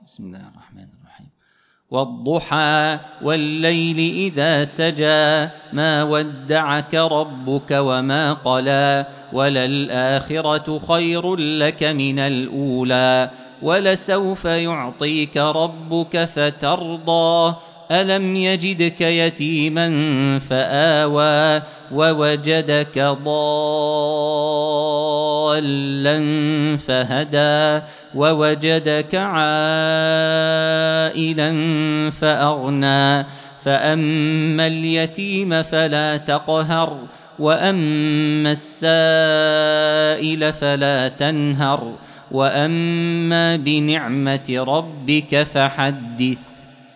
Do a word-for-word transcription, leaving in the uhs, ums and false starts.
بسم الله الرحمن الرحيم. والضحى والليل إذا سجى ما ودعك ربك وما قلى وللآخرة خير لك من الأولى ولسوف يعطيك ربك فترضى ألم يجدك يتيما فآوى ووجدك ضالا فهدى ووجدك عائلا فأغنى فأما اليتيم فلا تقهر وأما السائل فلا تنهر وأما بنعمة ربك فحدث.